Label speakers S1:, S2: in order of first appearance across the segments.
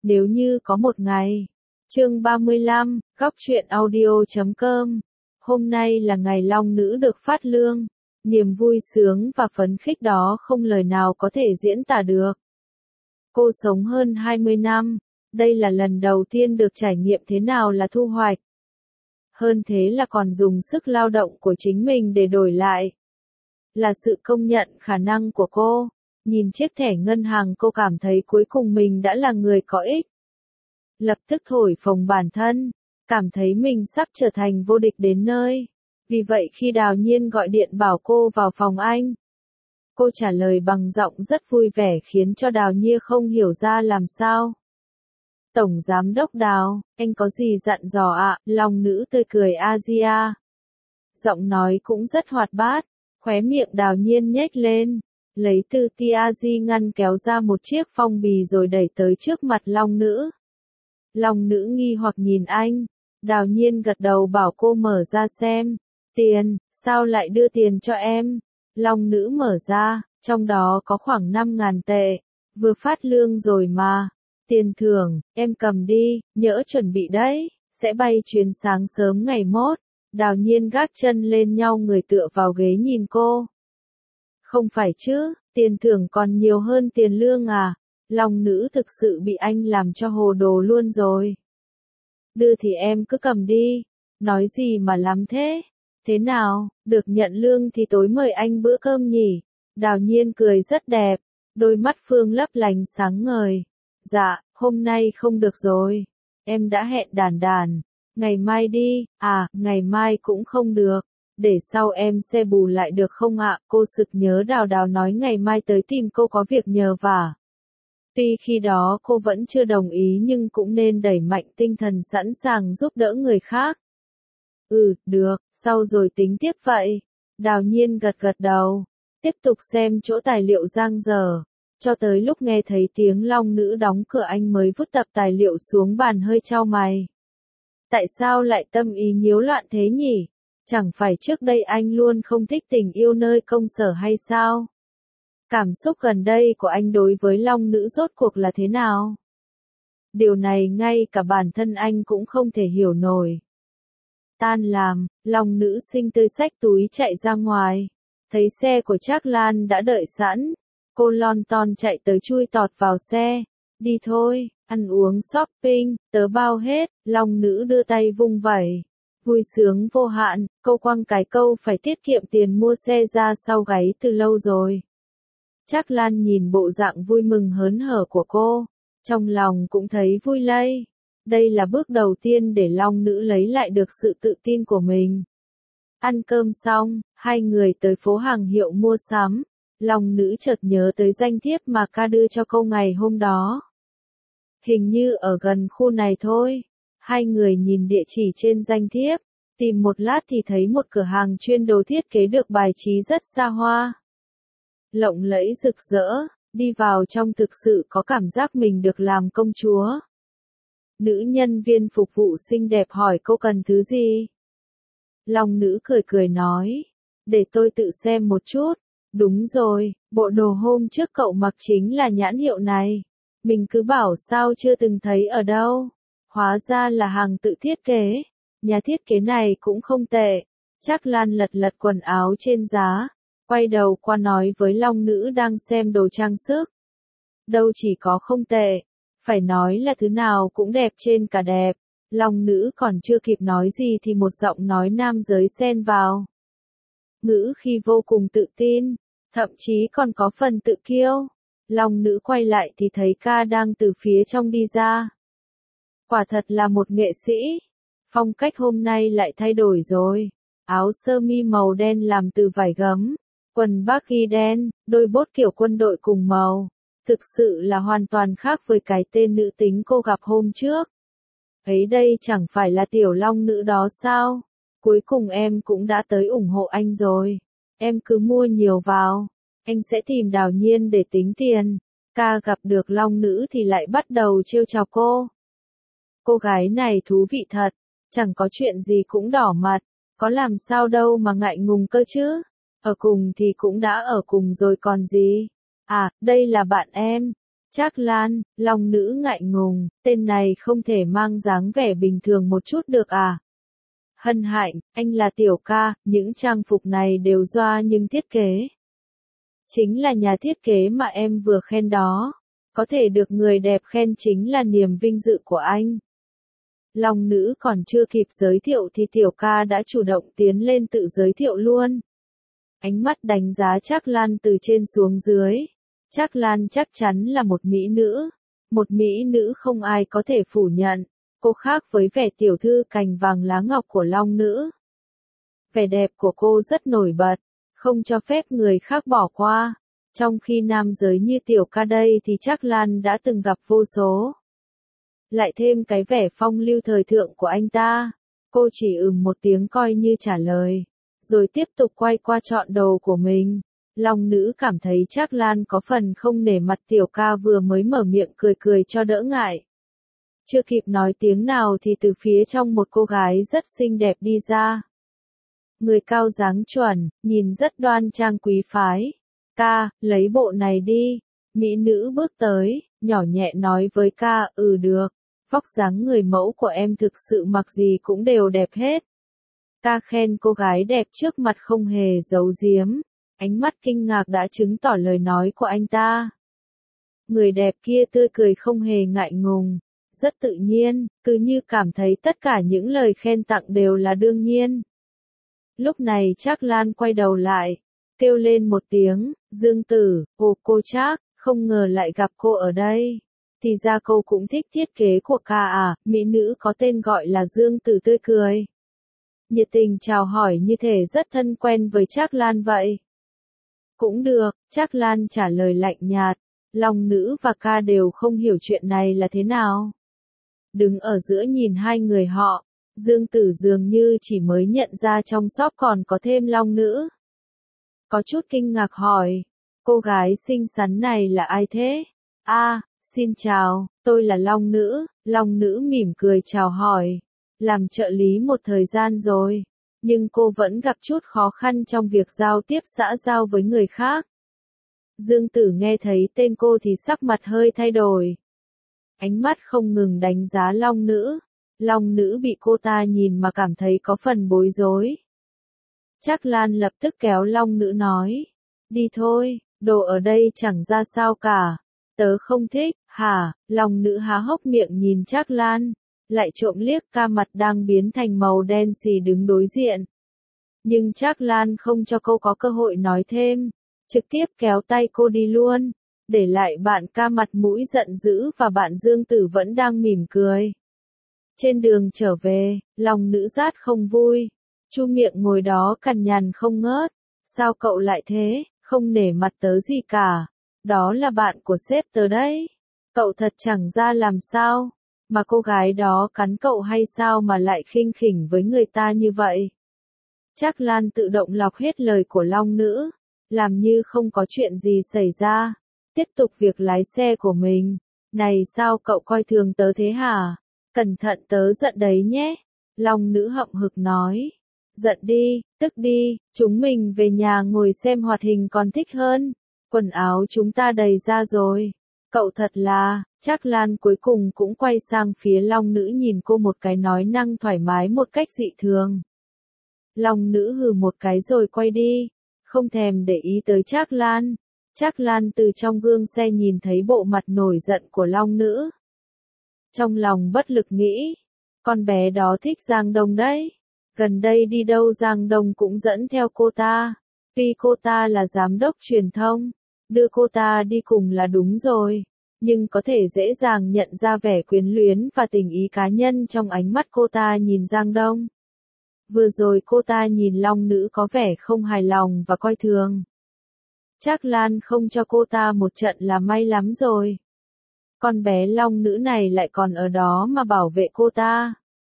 S1: Nếu như có một ngày. Chương 35, góc truyện audio.com. Hôm nay là ngày Long Nữ được phát lương. Niềm vui sướng và phấn khích đó không lời nào có thể diễn tả được. Cô sống hơn 20 năm. Đây là lần đầu tiên được trải nghiệm thế nào là thu hoạch. Hơn thế là còn dùng sức lao động của chính mình để đổi lại. Là sự công nhận khả năng của cô. Nhìn chiếc thẻ ngân hàng cô cảm thấy cuối cùng mình đã là người có ích. Lập tức thổi phồng bản thân, cảm thấy mình sắp trở thành vô địch đến nơi. Vì vậy khi Đào Nhiên gọi điện bảo cô vào phòng anh, cô trả lời bằng giọng rất vui vẻ khiến cho Đào Nhiên không hiểu ra làm sao. Tổng Giám đốc Đào, anh có gì dặn dò ạ? Long Nữ tươi cười Asia. Giọng nói cũng rất hoạt bát, khóe miệng Đào Nhiên nhếch lên, lấy từ Tiazi ngăn kéo ra một chiếc phong bì rồi đẩy tới trước mặt Long Nữ. Long Nữ nghi hoặc nhìn anh, Đào Nhiên gật đầu bảo cô mở ra xem. Tiền, sao lại đưa tiền cho em? Long Nữ mở ra, trong đó có khoảng 5.000 tệ, vừa phát lương rồi mà. Tiền thưởng, em cầm đi, nhỡ chuẩn bị đấy, sẽ bay chuyến sáng sớm ngày mốt. Đào Nhiên gác chân lên nhau người tựa vào ghế nhìn cô. Không phải chứ, tiền thưởng còn nhiều hơn tiền lương à? Long Nữ thực sự bị anh làm cho hồ đồ luôn rồi. Đưa thì em cứ cầm đi, nói gì mà lắm thế? Thế nào, được nhận lương thì tối mời anh bữa cơm nhỉ? Đào Nhiên cười rất đẹp, đôi mắt Phương lấp lánh sáng ngời. Dạ, hôm nay không được rồi, em đã hẹn Đàn Đàn, ngày mai đi. À, ngày mai cũng không được, để sau em xe bù lại được không ạ? Cô sực nhớ Đào Đào nói ngày mai tới tìm cô có việc nhờ vả. Tuy khi đó cô vẫn chưa đồng ý nhưng cũng nên đẩy mạnh tinh thần sẵn sàng giúp đỡ người khác. Được, sau rồi tính tiếp vậy. Đào Nhiên gật gật đầu, tiếp tục xem chỗ tài liệu giang dở, cho tới lúc nghe thấy tiếng Long Nữ đóng cửa anh mới vứt tập tài liệu xuống bàn hơi chau mày. Tại sao lại tâm ý nhiễu loạn thế nhỉ? Chẳng phải trước đây anh luôn không thích tình yêu nơi công sở hay sao? Cảm xúc gần đây của anh đối với Long Nữ rốt cuộc là thế nào? Điều này ngay cả bản thân anh cũng không thể hiểu nổi. Tan làm, Long Nữ xinh tươi xách túi chạy ra ngoài. Thấy xe của Trác Lan đã đợi sẵn. Cô lon ton chạy tới chui tọt vào xe. Đi thôi, ăn uống shopping, tớ bao hết. Long Nữ đưa tay vung vẩy. Vui sướng vô hạn, cô quăng cái câu phải tiết kiệm tiền mua xe ra sau gáy từ lâu rồi. Trác Lan nhìn bộ dạng vui mừng hớn hở của cô, trong lòng cũng thấy vui lây. Đây là bước đầu tiên để Long Nữ lấy lại được sự tự tin của mình. Ăn cơm xong, hai người tới phố hàng hiệu mua sắm. Long Nữ chợt nhớ tới danh thiếp mà ca đưa cho cô ngày hôm đó. Hình như ở gần khu này thôi. Hai người nhìn địa chỉ trên danh thiếp, tìm một lát thì thấy một cửa hàng chuyên đồ thiết kế được bài trí rất xa hoa. Lộng lẫy rực rỡ, đi vào trong thực sự có cảm giác mình được làm công chúa. Nữ nhân viên phục vụ xinh đẹp hỏi cô cần thứ gì? Long Nữ cười cười nói, để tôi tự xem một chút. Đúng rồi, bộ đồ hôm trước cậu mặc chính là nhãn hiệu này. Mình cứ bảo sao chưa từng thấy ở đâu. Hóa ra là hàng tự thiết kế. Nhà thiết kế này cũng không tệ. Trác Lan lật lật quần áo trên giá, quay đầu qua nói với Long Nữ đang xem đồ trang sức. Đâu chỉ có không tệ, phải nói là thứ nào cũng đẹp trên cả đẹp. Long Nữ còn chưa kịp nói gì thì một giọng nói nam giới xen vào. Ngữ khi vô cùng tự tin, thậm chí còn có phần tự kiêu. Long Nữ quay lại thì thấy ca đang từ phía trong đi ra. Quả thật là một nghệ sĩ. Phong cách hôm nay lại thay đổi rồi. Áo sơ mi màu đen làm từ vải gấm, quần baggy đen, đôi bốt kiểu quân đội cùng màu. Thực sự là hoàn toàn khác với cái tên nữ tính cô gặp hôm trước. Ấy đây chẳng phải là tiểu Long Nữ đó sao? Cuối cùng em cũng đã tới ủng hộ anh rồi. Em cứ mua nhiều vào. Anh sẽ tìm Đào Nhiên để tính tiền. Ca gặp được Long Nữ thì lại bắt đầu trêu chọc cô. Cô gái này thú vị thật. Chẳng có chuyện gì cũng đỏ mặt. Có làm sao đâu mà ngại ngùng cơ chứ. Ở cùng thì cũng đã ở cùng rồi còn gì. À, đây là bạn em. Trác Lan, Long nữ ngại ngùng, tên này không thể mang dáng vẻ bình thường một chút được à? Hân Hạnh, anh là Tiểu ca, những trang phục này đều do nhưng thiết kế. Chính là nhà thiết kế mà em vừa khen đó. Có thể được người đẹp khen chính là niềm vinh dự của anh. Long nữ còn chưa kịp giới thiệu thì Tiểu ca đã chủ động tiến lên tự giới thiệu luôn. Ánh mắt đánh giá Trác Lan từ trên xuống dưới. Trác Lan chắc chắn là một mỹ nữ. Một mỹ nữ không ai có thể phủ nhận. Cô khác với vẻ tiểu thư cành vàng lá ngọc của Long nữ. Vẻ đẹp của cô rất nổi bật, không cho phép người khác bỏ qua. Trong khi nam giới như Tiểu ca đây thì Trác Lan đã từng gặp vô số. Lại thêm cái vẻ phong lưu thời thượng của anh ta. Cô chỉ một tiếng coi như trả lời. Rồi tiếp tục quay qua chọn đồ của mình. Long nữ cảm thấy Trác Lan có phần không nể mặt Tiểu ca vừa mới mở miệng cười cười cho đỡ ngại. Chưa kịp nói tiếng nào thì từ phía trong một cô gái rất xinh đẹp đi ra. Người cao dáng chuẩn, nhìn rất đoan trang quý phái. Ca, lấy bộ này đi. Mỹ nữ bước tới, nhỏ nhẹ nói với ca, được. Vóc dáng người mẫu của em thực sự mặc gì cũng đều đẹp hết. Ca khen cô gái đẹp trước mặt không hề giấu giếm. Ánh mắt kinh ngạc đã chứng tỏ lời nói của anh ta. Người đẹp kia tươi cười không hề ngại ngùng. Rất tự nhiên, cứ như cảm thấy tất cả những lời khen tặng đều là đương nhiên. Lúc này Trác Lan quay đầu lại, kêu lên một tiếng, Dương Tử, cô Trác, không ngờ lại gặp cô ở đây. Thì ra cô cũng thích thiết kế của ca à, mỹ nữ có tên gọi là Dương Tử tươi cười. Nhiệt tình chào hỏi như thể rất thân quen với Trác Lan vậy. Cũng được, Trác Lan trả lời lạnh nhạt, Long nữ và ca đều không hiểu chuyện này là thế nào. Đứng ở giữa nhìn hai người họ, Dương Tử dường như chỉ mới nhận ra trong shop còn có thêm Long nữ. Có chút kinh ngạc hỏi, cô gái xinh xắn này là ai thế? Xin chào, tôi là Long nữ mỉm cười chào hỏi. Làm trợ lý một thời gian rồi, nhưng cô vẫn gặp chút khó khăn trong việc giao tiếp xã giao với người khác. Dương Tử nghe thấy tên cô thì sắc mặt hơi thay đổi. Ánh mắt không ngừng đánh giá Long nữ. Long nữ bị cô ta nhìn mà cảm thấy có phần bối rối. Trác Lan lập tức kéo Long nữ nói. Đi thôi, đồ ở đây chẳng ra sao cả. Tớ không thích, hả? Long nữ há hốc miệng nhìn Trác Lan. Lại trộm liếc ca mặt đang biến thành màu đen xì đứng đối diện. Nhưng Trác Lan không cho cô có cơ hội nói thêm. Trực tiếp kéo tay cô đi luôn. Để lại bạn ca mặt mũi giận dữ và bạn Dương Tử vẫn đang mỉm cười. Trên đường trở về, Long nữ rát không vui. Chu miệng ngồi đó cằn nhằn không ngớt. Sao cậu lại thế, không nể mặt tớ gì cả. Đó là bạn của sếp tớ đấy. Cậu thật chẳng ra làm sao. Mà cô gái đó cắn cậu hay sao mà lại khinh khỉnh với người ta như vậy. Trác Lan tự động lọc hết lời của Long nữ. Làm như không có chuyện gì xảy ra. Tiếp tục việc lái xe của mình. Này sao cậu coi thường tớ thế hả? Cẩn thận tớ giận đấy nhé. Long nữ hậm hực nói. Giận đi, tức đi, chúng mình về nhà ngồi xem hoạt hình còn thích hơn. Quần áo chúng ta đầy ra rồi. Cậu thật là, Trác Lan cuối cùng cũng quay sang phía Long nữ nhìn cô một cái nói năng thoải mái một cách dị thường. Long nữ hừ một cái rồi quay đi, không thèm để ý tới Trác Lan. Trác Lan từ trong gương xe nhìn thấy bộ mặt nổi giận của Long nữ. Trong lòng bất lực nghĩ, con bé đó thích Giang Đông đấy. Gần đây đi đâu Giang Đông cũng dẫn theo cô ta. Tuy cô ta là giám đốc truyền thông, đưa cô ta đi cùng là đúng rồi. Nhưng có thể dễ dàng nhận ra vẻ quyến luyến và tình ý cá nhân trong ánh mắt cô ta nhìn Giang Đông. Vừa rồi cô ta nhìn Long nữ có vẻ không hài lòng và coi thường. Trác Lan không cho cô ta một trận là may lắm rồi. Con bé Long nữ này lại còn ở đó mà bảo vệ cô ta.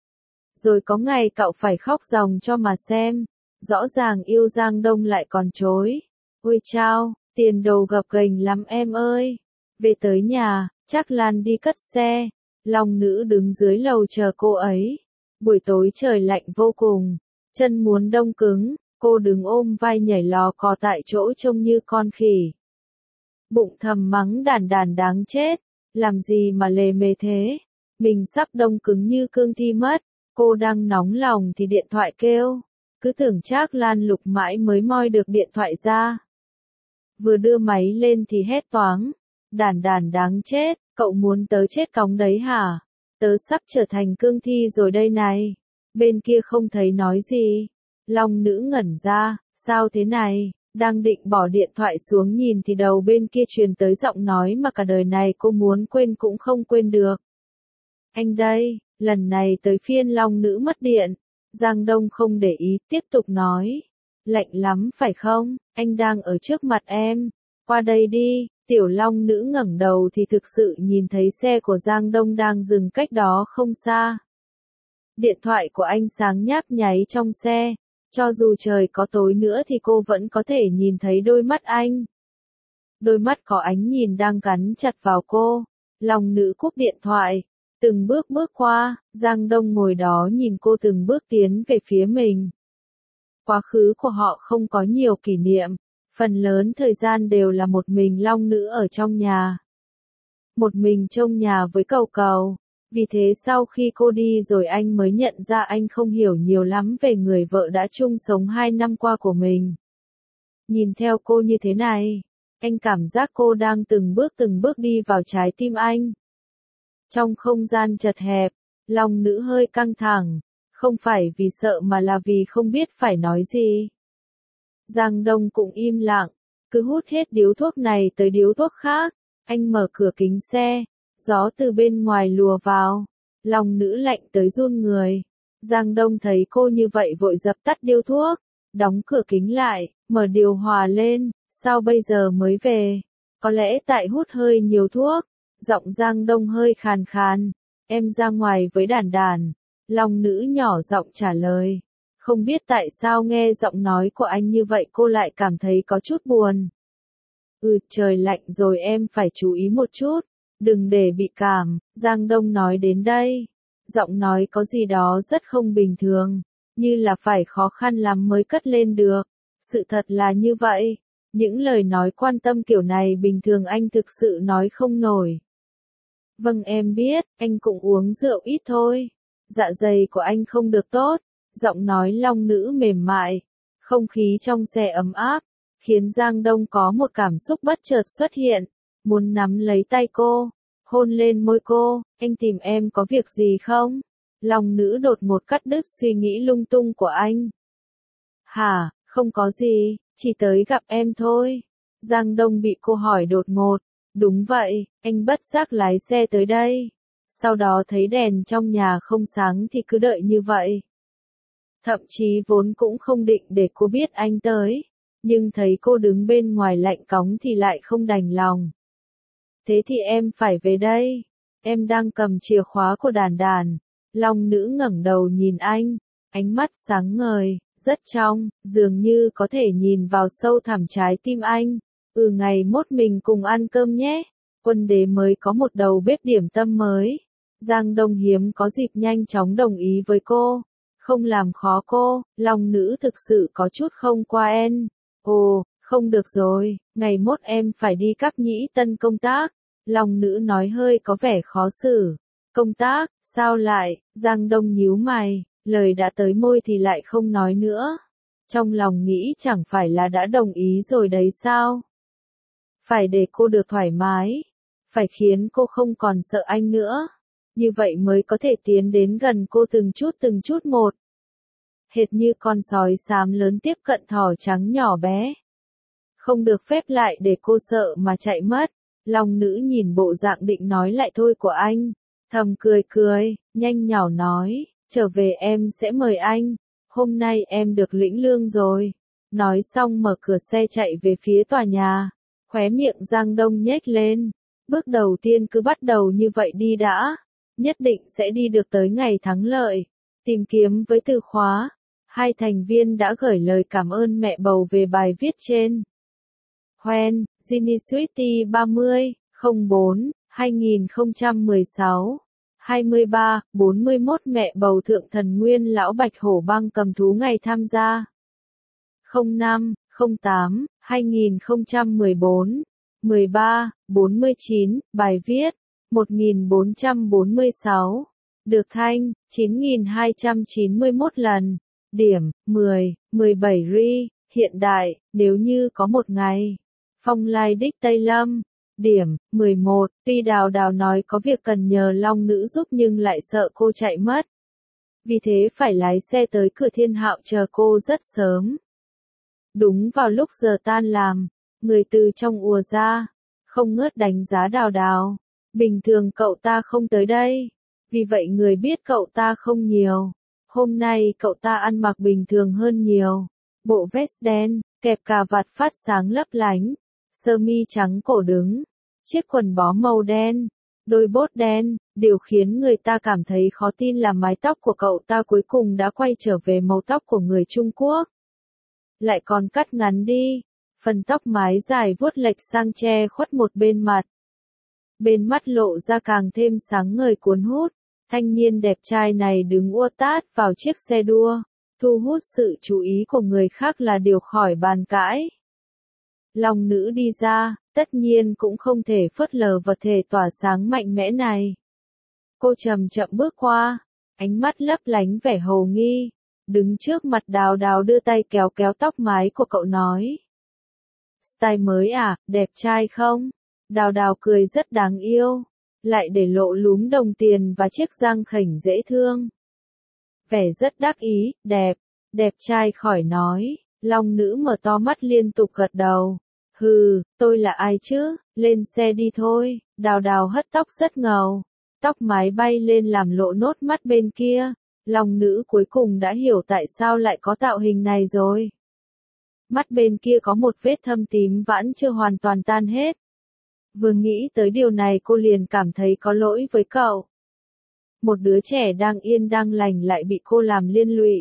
S1: Rồi có ngày cậu phải khóc ròng cho mà xem. Rõ ràng yêu Giang Đông lại còn chối. Ôi chao, tiền đồ gập ghềnh lắm em ơi. Về tới nhà, Trác Lan đi cất xe. Long nữ đứng dưới lầu chờ cô ấy. Buổi tối trời lạnh vô cùng. Chân muốn đông cứng. Cô đứng ôm vai nhảy lò cò tại chỗ trông như con khỉ. Bụng thầm mắng Đàn Đàn đáng chết, làm gì mà lề mề thế, mình sắp đông cứng như cương thi mất. Cô đang nóng lòng thì điện thoại kêu, cứ tưởng Trác Lan lục mãi mới moi được điện thoại ra. Vừa đưa máy lên thì hét toáng, Đàn Đàn đáng chết, cậu muốn tớ chết cóng đấy hả? Tớ sắp trở thành cương thi rồi đây này. Bên kia không thấy nói gì. Long nữ ngẩn ra, sao thế này? Đang định bỏ điện thoại xuống nhìn thì đầu bên kia truyền tới giọng nói mà cả đời này cô muốn quên cũng không quên được. Anh đây, lần này tới phiên Long nữ mất điện. Giang Đông không để ý, tiếp tục nói. Lạnh lắm phải không? Anh đang ở trước mặt em. Qua đây đi. Tiểu Long nữ ngẩng đầu thì thực sự nhìn thấy xe của Giang Đông đang dừng cách đó không xa. Điện thoại của anh sáng nháp nháy trong xe. Cho dù trời có tối nữa thì cô vẫn có thể nhìn thấy đôi mắt anh. Đôi mắt có ánh nhìn đang gắn chặt vào cô. Long nữ cúp điện thoại. Từng bước bước qua, Giang Đông ngồi đó nhìn cô từng bước tiến về phía mình. Quá khứ của họ không có nhiều kỷ niệm. Phần lớn thời gian đều là một mình Long nữ ở trong nhà. Một mình trông nhà với Cầu Cầu. Vì thế sau khi cô đi rồi anh mới nhận ra anh không hiểu nhiều lắm về người vợ đã chung sống 2 năm qua của mình. Nhìn theo cô như thế này, anh cảm giác cô đang từng bước đi vào trái tim anh. Trong không gian chật hẹp, Long nữ hơi căng thẳng, không phải vì sợ mà là vì không biết phải nói gì. Giang Đông cũng im lặng, cứ hút hết điếu thuốc này tới điếu thuốc khác. Anh mở cửa kính xe, gió từ bên ngoài lùa vào. Long nữ lạnh tới run người. Giang Đông thấy cô như vậy vội dập tắt điếu thuốc, đóng cửa kính lại, mở điều hòa lên. Sao bây giờ mới về? Có lẽ tại hút hơi nhiều thuốc. Giọng Giang Đông hơi khàn khàn. Em ra ngoài với Đàn Đàn. Long nữ nhỏ giọng trả lời. Không biết tại sao nghe giọng nói của anh như vậy cô lại cảm thấy có chút buồn. Trời lạnh rồi em phải chú ý một chút. Đừng để bị cảm. Giang Đông nói đến đây. Giọng nói có gì đó rất không bình thường. Như là phải khó khăn lắm mới cất lên được. Sự thật là như vậy. Những lời nói quan tâm kiểu này bình thường anh thực sự nói không nổi. Vâng em biết, anh cũng uống rượu ít thôi. Dạ dày của anh không được tốt. Giọng nói Long nữ mềm mại. Không khí trong xe ấm áp. Khiến Giang Đông có một cảm xúc bất chợt xuất hiện. Muốn nắm lấy tay cô. Hôn lên môi cô. Anh tìm em có việc gì không? Long nữ đột ngột cắt đứt suy nghĩ lung tung của anh. Hả, không có gì, chỉ tới gặp em thôi. Giang Đông bị cô hỏi đột ngột. Đúng vậy, anh bất giác lái xe tới đây. Sau đó thấy đèn trong nhà không sáng thì cứ đợi như vậy. Thậm chí vốn cũng không định để cô biết anh tới. Nhưng thấy cô đứng bên ngoài lạnh cóng thì lại không đành lòng. Thế thì em phải về đây. Em đang cầm chìa khóa của Đàn Đàn. Long nữ ngẩng đầu nhìn anh. Ánh mắt sáng ngời, rất trong, dường như có thể nhìn vào sâu thẳm trái tim anh. Ngày mốt mình cùng ăn cơm nhé. Quân đế mới có một đầu bếp điểm tâm mới. Giang Đông hiếm có dịp nhanh chóng đồng ý với cô. Không làm khó cô, Long nữ thực sự có chút không qua en. Ồ, không được rồi, ngày mốt em phải đi Cáp Nhĩ Tân công tác. Long nữ nói hơi có vẻ khó xử. Công tác, sao lại? Giang Đông nhíu mày, lời đã tới môi thì lại không nói nữa. Trong lòng nghĩ chẳng phải là đã đồng ý rồi đấy sao? Phải để cô được thoải mái. Phải khiến cô không còn sợ anh nữa. Như vậy mới có thể tiến đến gần cô từng chút một. Hệt như con sói xám lớn tiếp cận thỏ trắng nhỏ bé. Không được phép lại để cô sợ mà chạy mất. Long nữ nhìn bộ dạng định nói lại thôi của anh. Thầm cười, nhanh nhảu nói, trở về em sẽ mời anh. Hôm nay em được lĩnh lương rồi. Nói xong mở cửa xe chạy về phía tòa nhà. Khóe miệng Giang Đông nhếch lên. Bước đầu tiên cứ bắt đầu như vậy đi đã. Nhất định sẽ đi được tới ngày thắng lợi. Tìm kiếm với từ khóa. 2 thành viên đã gửi lời cảm ơn mẹ bầu về bài viết trên. Hoen, Ginny Sweetie 30, 04, 2016. 23, 41 mẹ bầu thượng thần nguyên lão bạch hổ băng cầm thú ngày tham gia. 05, 08, 2014. 1349, bài viết 1446, được thanh 9291 lần, điểm 10, 17 ri, hiện đại, nếu như có một ngày. Phong lai đích Tây Lâm, điểm 11, tuy Đào Đào nói có việc cần nhờ Long Nữ giúp nhưng lại sợ cô chạy mất. Vì thế phải lái xe tới cửa Thiên Hạo chờ cô rất sớm. Đúng vào lúc giờ tan làm, người từ trong ùa ra, không ngớt đánh giá Đào Đào. Bình thường cậu ta không tới đây, vì vậy người biết cậu ta không nhiều. Hôm nay cậu ta ăn mặc bình thường hơn nhiều. Bộ vest đen, kẹp cà vạt phát sáng lấp lánh, sơ mi trắng cổ đứng, chiếc quần bó màu đen, đôi bốt đen. Điều khiến người ta cảm thấy khó tin là mái tóc của cậu ta cuối cùng đã quay trở về màu tóc của người Trung Quốc. Lại còn cắt ngắn đi, phần tóc mái dài vuốt lệch sang che khuất một bên mặt. Bên mắt lộ ra càng thêm sáng ngời cuốn hút. Thanh niên đẹp trai này đứng ua tát vào chiếc xe đua, thu hút sự chú ý của người khác là điều khỏi bàn cãi. Long Nữ đi ra, tất nhiên cũng không thể phớt lờ vật thể tỏa sáng mạnh mẽ này. Cô chậm chậm bước qua, ánh mắt lấp lánh vẻ hồ nghi, đứng trước mặt Đào Đào đưa tay kéo kéo tóc mái của cậu nói. Style mới à, đẹp trai không? Đào Đào cười rất đáng yêu, lại để lộ lúm đồng tiền và chiếc răng khểnh dễ thương. Vẻ rất đắc ý, đẹp trai khỏi nói. Long Nữ mở to mắt liên tục gật đầu. Hừ, tôi là ai chứ, lên xe đi thôi. Đào Đào hất tóc rất ngầu, tóc mái bay lên làm lộ nốt mắt bên kia. Long Nữ cuối cùng đã hiểu tại sao lại có tạo hình này rồi. Mắt bên kia có một vết thâm tím vẫn chưa hoàn toàn tan hết. Vừa nghĩ tới điều này cô liền cảm thấy có lỗi với cậu. Một đứa trẻ đang yên đang lành lại bị cô làm liên lụy.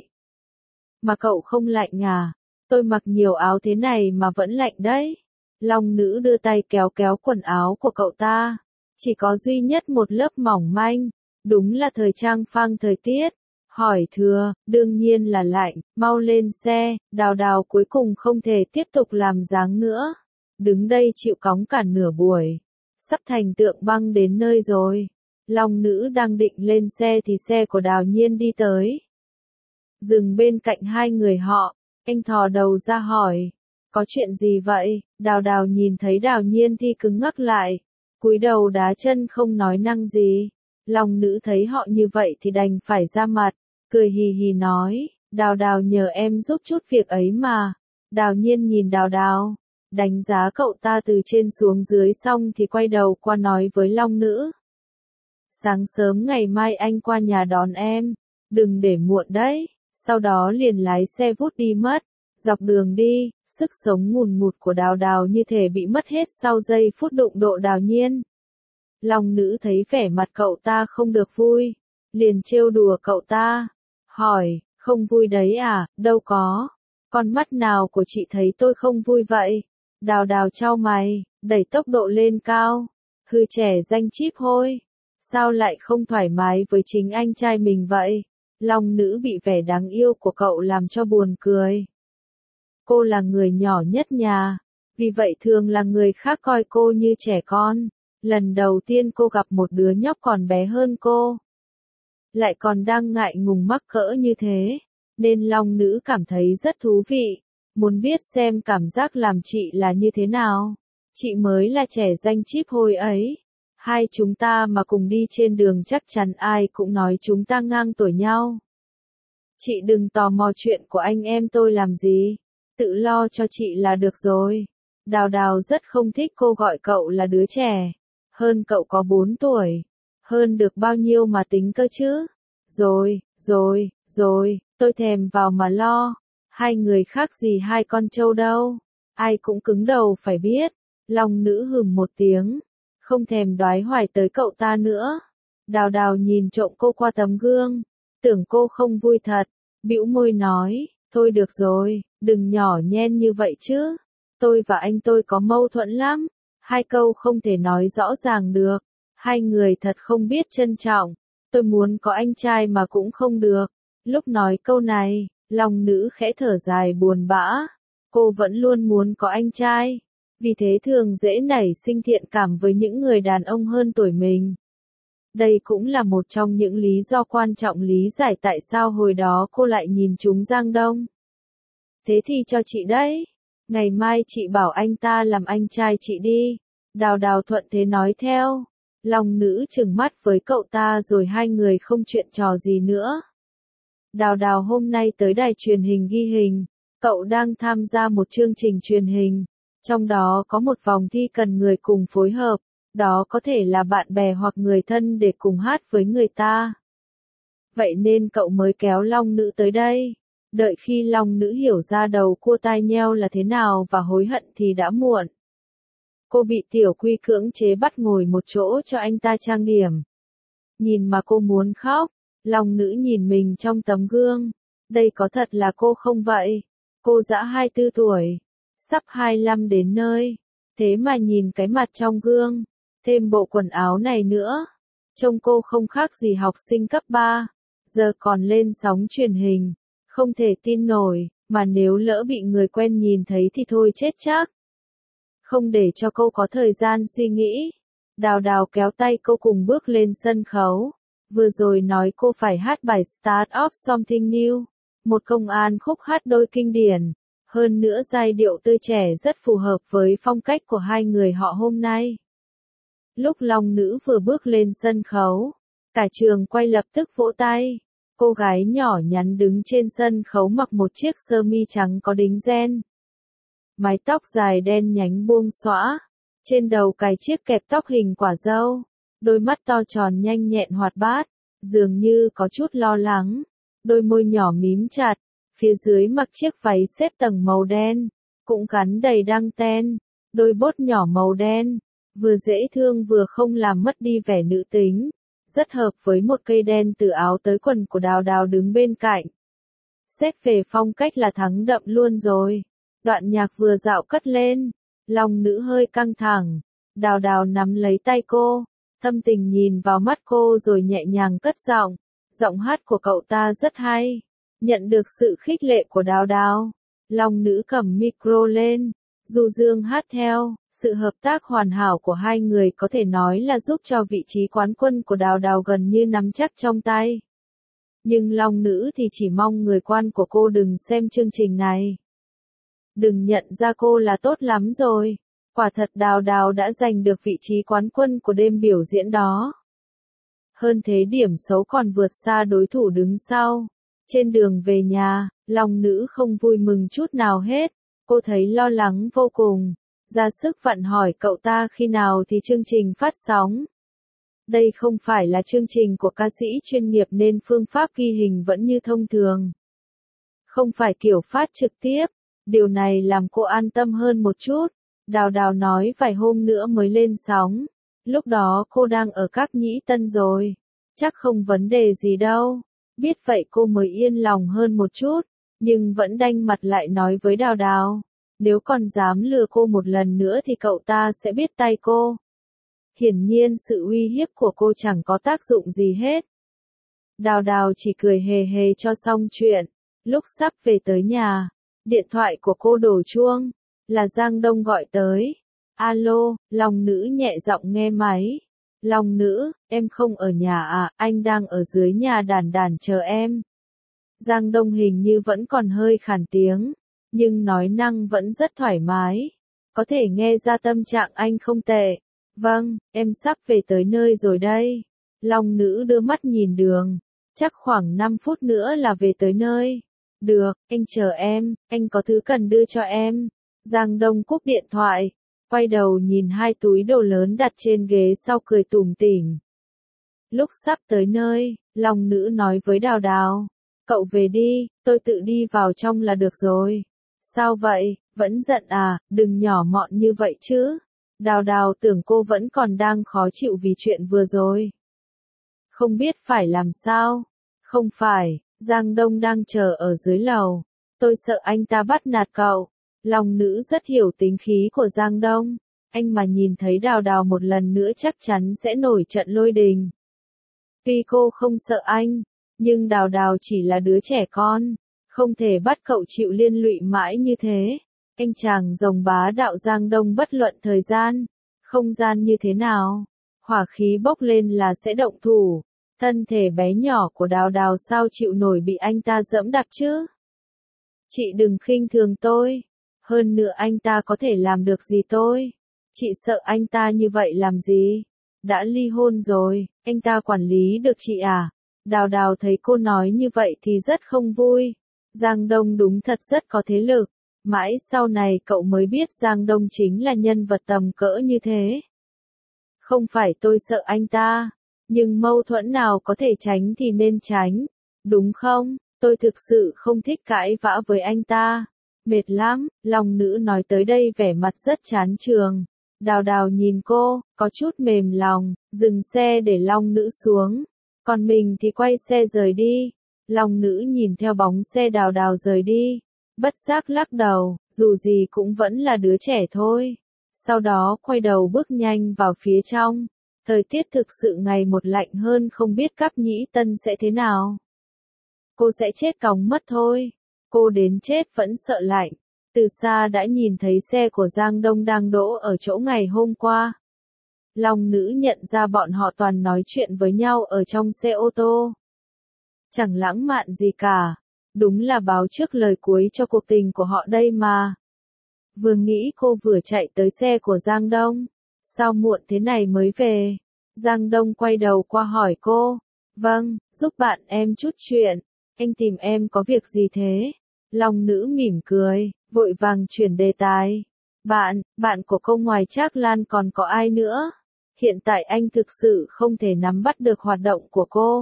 S1: Mà cậu không lạnh à? Tôi mặc nhiều áo thế này mà vẫn lạnh đấy. Long Nữ đưa tay kéo kéo quần áo của cậu ta. Chỉ có duy nhất một lớp mỏng manh. Đúng là thời trang phang thời tiết. Hỏi thừa, đương nhiên là lạnh, mau lên xe. Đào Đào cuối cùng không thể tiếp tục làm dáng nữa. Đứng đây chịu cóng cả nửa buổi. Sắp thành tượng băng đến nơi rồi. Long Nữ đang định lên xe thì xe của Đào Nhiên đi tới. Dừng bên cạnh hai người họ, anh thò đầu ra hỏi. Có chuyện gì vậy? Đào Đào nhìn thấy Đào Nhiên thì cứng ngắc lại. Cúi đầu đá chân không nói năng gì. Long Nữ thấy họ như vậy thì đành phải ra mặt. Cười hì hì nói. Đào Đào nhờ em giúp chút việc ấy mà. Đào Nhiên nhìn Đào Đào, đánh giá cậu ta từ trên xuống dưới xong thì quay đầu qua nói với Long Nữ. Sáng sớm ngày mai anh qua nhà đón em, đừng để muộn đấy. Sau đó liền lái xe vút đi mất. Dọc đường đi, sức sống ngùn ngụt của Đào Đào như thể bị mất hết sau giây phút đụng độ Đào Nhiên. Long Nữ thấy vẻ mặt cậu ta không được vui, liền trêu đùa cậu ta, hỏi, không vui đấy à? Đâu có, con mắt nào của chị thấy tôi không vui vậy? Đào Đào chau mày, đẩy tốc độ lên cao. Hư trẻ danh chíp hôi, sao lại không thoải mái với chính anh trai mình vậy? Long Nữ bị vẻ đáng yêu của cậu làm cho buồn cười. Cô là người nhỏ nhất nhà, vì vậy thường là người khác coi cô như trẻ con. Lần đầu tiên cô gặp một đứa nhóc còn bé hơn cô, lại còn đang ngại ngùng mắc cỡ như thế, nên Long Nữ cảm thấy rất thú vị, muốn biết xem cảm giác làm chị là như thế nào. Chị mới là trẻ danh chíp hồi ấy. Hai chúng ta mà cùng đi trên đường chắc chắn ai cũng nói chúng ta ngang tuổi nhau. Chị đừng tò mò chuyện của anh em tôi làm gì, tự lo cho chị là được rồi. Đào Đào rất không thích cô gọi cậu là đứa trẻ. Hơn cậu có 4 tuổi. Hơn được bao nhiêu mà tính cơ chứ? Rồi, tôi thèm vào mà lo. Hai người khác gì hai con trâu đâu. Ai cũng cứng đầu phải biết. Long Nữ hừm một tiếng, không thèm đoái hoài tới cậu ta nữa. Đào Đào nhìn trộm cô qua tấm gương, tưởng cô không vui thật, bĩu môi nói, thôi được rồi, đừng nhỏ nhen như vậy chứ. Tôi và anh tôi có mâu thuẫn lắm, hai câu không thể nói rõ ràng được. Hai người thật không biết trân trọng. Tôi muốn có anh trai mà cũng không được. Lúc nói câu này, Long Nữ khẽ thở dài buồn bã. Cô vẫn luôn muốn có anh trai, Vì thế thường dễ nảy sinh thiện cảm với những người đàn ông hơn tuổi mình. Đây cũng là một trong những lý do quan trọng lý giải tại sao hồi đó cô lại nhìn trúng Giang Đông. Thế thì cho chị đấy. Ngày mai chị bảo anh ta làm anh trai chị đi. Đào Đào thuận thế nói theo. Long Nữ trừng mắt với cậu ta rồi hai người không chuyện trò gì nữa. Đào Đào hôm nay tới đài truyền hình ghi hình. Cậu đang tham gia một chương trình truyền hình. Trong đó có một vòng thi cần người cùng phối hợp. Đó có thể là bạn bè hoặc người thân để cùng hát với người ta. Vậy nên cậu mới kéo Long Nữ tới đây. Đợi khi Long Nữ hiểu ra đầu cua tai nheo là thế nào và hối hận thì đã muộn. Cô bị Tiểu Quy cưỡng chế bắt ngồi một chỗ cho anh ta trang điểm. Nhìn mà cô muốn khóc. Long Nữ nhìn mình trong tấm gương. Đây có thật là cô không vậy? Cô dã 24 tuổi. Sắp 25 đến nơi. Thế mà nhìn cái mặt trong gương. Thêm bộ quần áo này nữa. Trông cô không khác gì học sinh cấp 3. Giờ còn lên sóng truyền hình. Không thể tin nổi, mà nếu lỡ bị người quen nhìn thấy thì thôi chết chắc. Không để cho cô có thời gian suy nghĩ. Đào Đào kéo tay cô cùng bước lên sân khấu. Vừa rồi nói cô phải hát bài Start of Something New. Một công an khúc hát đôi kinh điển. Hơn nữa giai điệu tươi trẻ rất phù hợp với phong cách của hai người họ hôm nay. Lúc Long Nữ vừa bước lên sân khấu, cả trường quay lập tức vỗ tay. Cô gái nhỏ nhắn đứng trên sân khấu mặc một chiếc sơ mi trắng có đính ren. Mái tóc dài đen nhánh buông xõa. Trên đầu cài chiếc kẹp tóc hình quả dâu. Đôi mắt to tròn nhanh nhẹn hoạt bát. Dường như có chút lo lắng. Đôi môi nhỏ mím chặt. Phía dưới mặc chiếc váy xếp tầng màu đen. Cũng gắn đầy đăng ten. Đôi bốt nhỏ màu đen. Vừa dễ thương vừa không làm mất đi vẻ nữ tính. Rất hợp với một cây đen từ áo tới quần của Đào Đào đứng bên cạnh. Xét về phong cách là thắng đậm luôn rồi. Đoạn nhạc vừa dạo cất lên. Long Nữ hơi căng thẳng. Đào Đào nắm lấy tay cô. Thâm tình nhìn vào mắt cô rồi nhẹ nhàng cất giọng. Giọng hát của cậu ta rất hay. Nhận được sự khích lệ của Đào Đào. Long Nữ cầm micro lên. Du dương hát theo. Sự hợp tác hoàn hảo của hai người có thể nói là giúp cho vị trí quán quân của Đào Đào gần như nắm chắc trong tay. Nhưng Long Nữ thì chỉ mong người quan của cô đừng xem chương trình này. Đừng nhận ra cô là tốt lắm rồi. Quả thật Đào Đào đã giành được vị trí quán quân của đêm biểu diễn đó. Hơn thế điểm xấu còn vượt xa đối thủ đứng sau. Trên đường về nhà, Long Nữ không vui mừng chút nào hết. Cô thấy lo lắng vô cùng. Ra sức vặn hỏi cậu ta khi nào thì chương trình phát sóng. Đây không phải là chương trình của ca sĩ chuyên nghiệp nên phương pháp ghi hình vẫn như thông thường. Không phải kiểu phát trực tiếp. Điều này làm cô an tâm hơn một chút. Đào Đào nói vài hôm nữa mới lên sóng. Lúc đó cô đang ở Cáp Nhĩ Tân rồi. Chắc không vấn đề gì đâu. Biết vậy cô mới yên lòng hơn một chút. Nhưng vẫn đanh mặt lại nói với Đào Đào. Nếu còn dám lừa cô một lần nữa thì cậu ta sẽ biết tay cô. Hiển nhiên sự uy hiếp của cô chẳng có tác dụng gì hết. Đào Đào chỉ cười hề hề cho xong chuyện. Lúc sắp về tới nhà, điện thoại của cô đổ chuông. Là Giang Đông gọi tới. Alo, Long Nữ nhẹ giọng nghe máy. Long Nữ, em không ở nhà à, anh đang ở dưới nhà đàn đàn chờ em. Giang Đông hình như vẫn còn hơi khàn tiếng. Nhưng nói năng vẫn rất thoải mái. Có thể nghe ra tâm trạng anh không tệ. Vâng, em sắp về tới nơi rồi đây. Long Nữ đưa mắt nhìn đường. Chắc khoảng 5 phút nữa là về tới nơi. Được, anh chờ em, anh có thứ cần đưa cho em. Giang Đông cúp điện thoại. Quay đầu nhìn hai túi đồ lớn đặt trên ghế sau cười tủm tỉm. Lúc sắp tới nơi, Long Nữ nói với Đào Đào. Cậu về đi, tôi tự đi vào trong là được rồi. Sao vậy, vẫn giận à, đừng nhỏ mọn như vậy chứ. Đào Đào tưởng cô vẫn còn đang khó chịu vì chuyện vừa rồi. Không biết phải làm sao. Không phải, Giang Đông đang chờ ở dưới lầu. Tôi sợ anh ta bắt nạt cậu. Long Nữ rất hiểu tính khí của Giang Đông. Anh mà nhìn thấy Đào Đào một lần nữa chắc chắn sẽ nổi trận lôi đình. Tuy cô không sợ anh, nhưng Đào Đào chỉ là đứa trẻ con. Không thể bắt cậu chịu liên lụy mãi như thế. Anh chàng rồng bá đạo Giang Đông bất luận thời gian, không gian như thế nào, hỏa khí bốc lên là sẽ động thủ. Thân thể bé nhỏ của Đào Đào sao chịu nổi bị anh ta dẫm đạp chứ? Chị đừng khinh thường tôi. Hơn nữa anh ta có thể làm được gì tôi? Chị sợ anh ta như vậy làm gì? Đã ly hôn rồi, anh ta quản lý được chị à? Đào Đào thấy cô nói như vậy thì rất không vui. Giang Đông đúng thật rất có thế lực. Mãi sau này cậu mới biết Giang Đông chính là nhân vật tầm cỡ như thế. Không phải tôi sợ anh ta, nhưng mâu thuẫn nào có thể tránh thì nên tránh, đúng không? Tôi thực sự không thích cãi vã với anh ta. Mệt lắm, Long Nữ nói tới đây vẻ mặt rất chán chường. Đào Đào nhìn cô, có chút mềm lòng, dừng xe để Long Nữ xuống. Còn mình thì quay xe rời đi. Long Nữ nhìn theo bóng xe Đào Đào rời đi. Bất giác lắc đầu, dù gì cũng vẫn là đứa trẻ thôi. Sau đó quay đầu bước nhanh vào phía trong. Thời tiết thực sự ngày một lạnh hơn, không biết Cáp Nhĩ Tân sẽ thế nào. Cô sẽ chết cóng mất thôi. Cô đến chết vẫn sợ lạnh. Từ xa đã nhìn thấy xe của Giang Đông đang đỗ ở chỗ ngày hôm qua. Long Nữ nhận ra bọn họ toàn nói chuyện với nhau ở trong xe ô tô. Chẳng lãng mạn gì cả. Đúng là báo trước lời cuối cho cuộc tình của họ đây mà. Vừa nghĩ cô vừa chạy tới xe của Giang Đông. Sao muộn thế này mới về? Giang Đông quay đầu qua hỏi cô. Vâng, giúp bạn em chút chuyện. Anh tìm em có việc gì thế? Long Nữ mỉm cười, vội vàng chuyển đề tài. Bạn của cô ngoài Trác Lan còn có ai nữa? Hiện tại anh thực sự không thể nắm bắt được hoạt động của cô.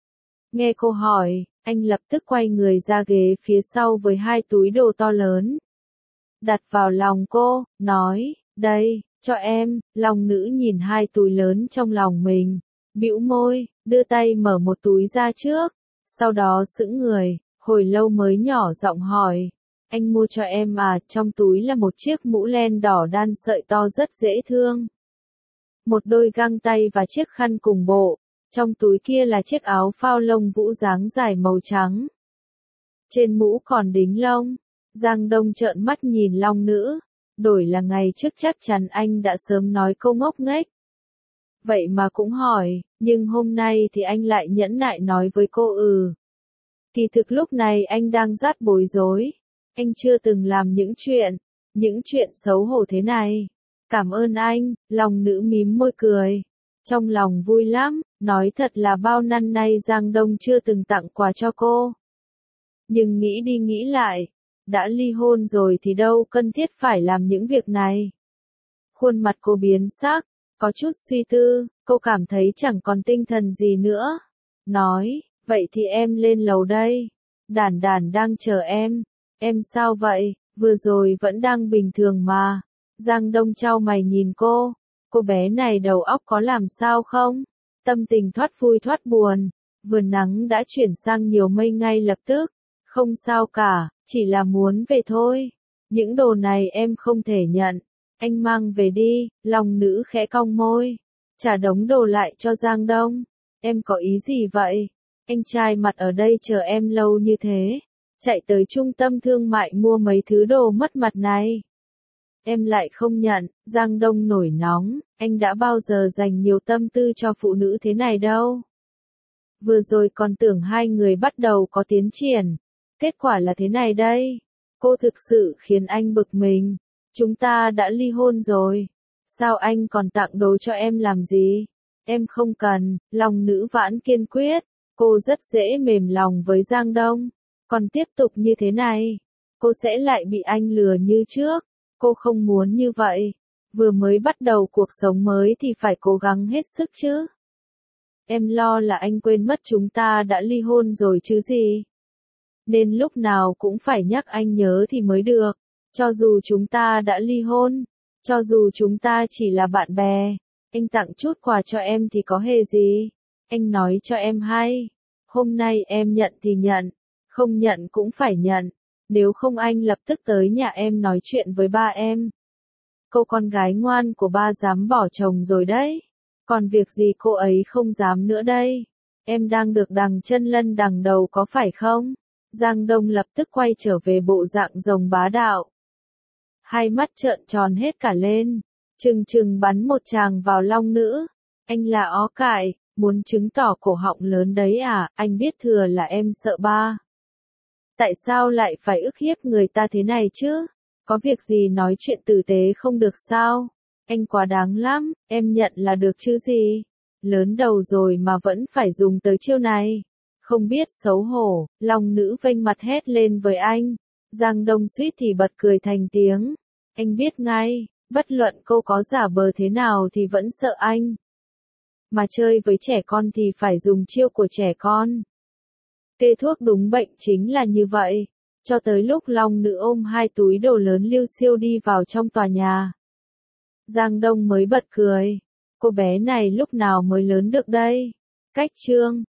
S1: Nghe cô hỏi, anh lập tức quay người ra ghế phía sau với hai túi đồ to lớn. Đặt vào lòng cô, nói, đây, cho em. Long Nữ nhìn hai túi lớn trong lòng mình, bĩu môi, đưa tay mở một túi ra trước. Sau đó sững người, hồi lâu mới nhỏ giọng hỏi. Anh mua cho em à? Trong túi là một chiếc mũ len đỏ đan sợi to rất dễ thương. Một đôi găng tay và chiếc khăn cùng bộ. Trong túi kia là chiếc áo phao lông vũ dáng dài màu trắng. Trên mũ còn đính lông. Giang Đông trợn mắt nhìn Long Nữ. Đổi là ngày trước chắc chắn anh đã sớm nói câu ngốc nghếch. Vậy mà cũng hỏi, nhưng hôm nay thì anh lại nhẫn nại nói với cô Kỳ thực lúc này anh đang rất bối rối. Anh chưa từng làm những chuyện xấu hổ thế này. Cảm ơn anh. Long Nữ mím môi cười. Trong lòng vui lắm, nói thật là bao năm nay Giang Đông chưa từng tặng quà cho cô. Nhưng nghĩ đi nghĩ lại, đã ly hôn rồi thì đâu cần thiết phải làm những việc này. Khuôn mặt cô biến sắc, có chút suy tư, cô cảm thấy chẳng còn tinh thần gì nữa. Nói, vậy thì em lên lầu đây. Đản Đản đang chờ em. Em sao vậy? Vừa rồi vẫn đang bình thường mà. Giang Đông chau mày nhìn cô. Cô bé này đầu óc có làm sao không? Tâm tình thoát vui thoát buồn. Vừa nắng đã chuyển sang nhiều mây ngay lập tức. Không sao cả, chỉ là muốn về thôi. Những đồ này em không thể nhận. Anh mang về đi. Long Nữ khẽ cong môi. Trả đống đồ lại cho Giang Đông. Em có ý gì vậy? Anh trai mặt ở đây chờ em lâu như thế. Chạy tới trung tâm thương mại mua mấy thứ đồ mất mặt này. Em lại không nhận. Giang Đông nổi nóng. Anh đã bao giờ dành nhiều tâm tư cho phụ nữ thế này đâu. Vừa rồi còn tưởng hai người bắt đầu có tiến triển. Kết quả là thế này đây. Cô thực sự khiến anh bực mình. Chúng ta đã ly hôn rồi. Sao anh còn tặng đồ cho em làm gì? Em không cần. Long Nữ vẫn kiên quyết. Cô rất dễ mềm lòng với Giang Đông. Còn tiếp tục như thế này, cô sẽ lại bị anh lừa như trước. Cô không muốn như vậy. Vừa mới bắt đầu cuộc sống mới thì phải cố gắng hết sức chứ. Em lo là anh quên mất chúng ta đã ly hôn rồi chứ gì. Nên lúc nào cũng phải nhắc anh nhớ thì mới được. Cho dù chúng ta đã ly hôn, cho dù chúng ta chỉ là bạn bè, anh tặng chút quà cho em thì có hề gì. Anh nói cho em hay. Hôm nay em nhận thì nhận, không nhận cũng phải nhận. Nếu không anh lập tức tới nhà em nói chuyện với ba em. Cô con gái ngoan của ba dám bỏ chồng rồi đấy. Còn việc gì cô ấy không dám nữa đây. Em đang được đằng chân lân đằng đầu có phải không? Giang Đông lập tức quay trở về bộ dạng rồng bá đạo. hai mắt trợn tròn hết cả lên, trừng trừng bắn một tràng vào Long Nữ. Anh là ó cải, muốn chứng tỏ cổ họng lớn đấy à, anh biết thừa là em sợ ba. Tại sao lại phải ức hiếp người ta thế này chứ? Có việc gì nói chuyện tử tế không được sao? Anh quá đáng lắm, em nhận là được chứ gì? Lớn đầu rồi mà vẫn phải dùng tới chiêu này. Không biết xấu hổ, Long Nữ vênh mặt hét lên với anh. Giang Đông suýt thì bật cười thành tiếng. Anh biết ngay, bất luận cô có giả vờ thế nào thì vẫn sợ anh. Mà chơi với trẻ con thì phải dùng chiêu của trẻ con. Kê thuốc đúng bệnh chính là như vậy. Cho tới lúc Long Nữ ôm hai túi đồ lớn liêu xiêu đi vào trong tòa nhà. Giang Đông mới bật cười. Cô bé này lúc nào mới lớn được đây? Cách Trương.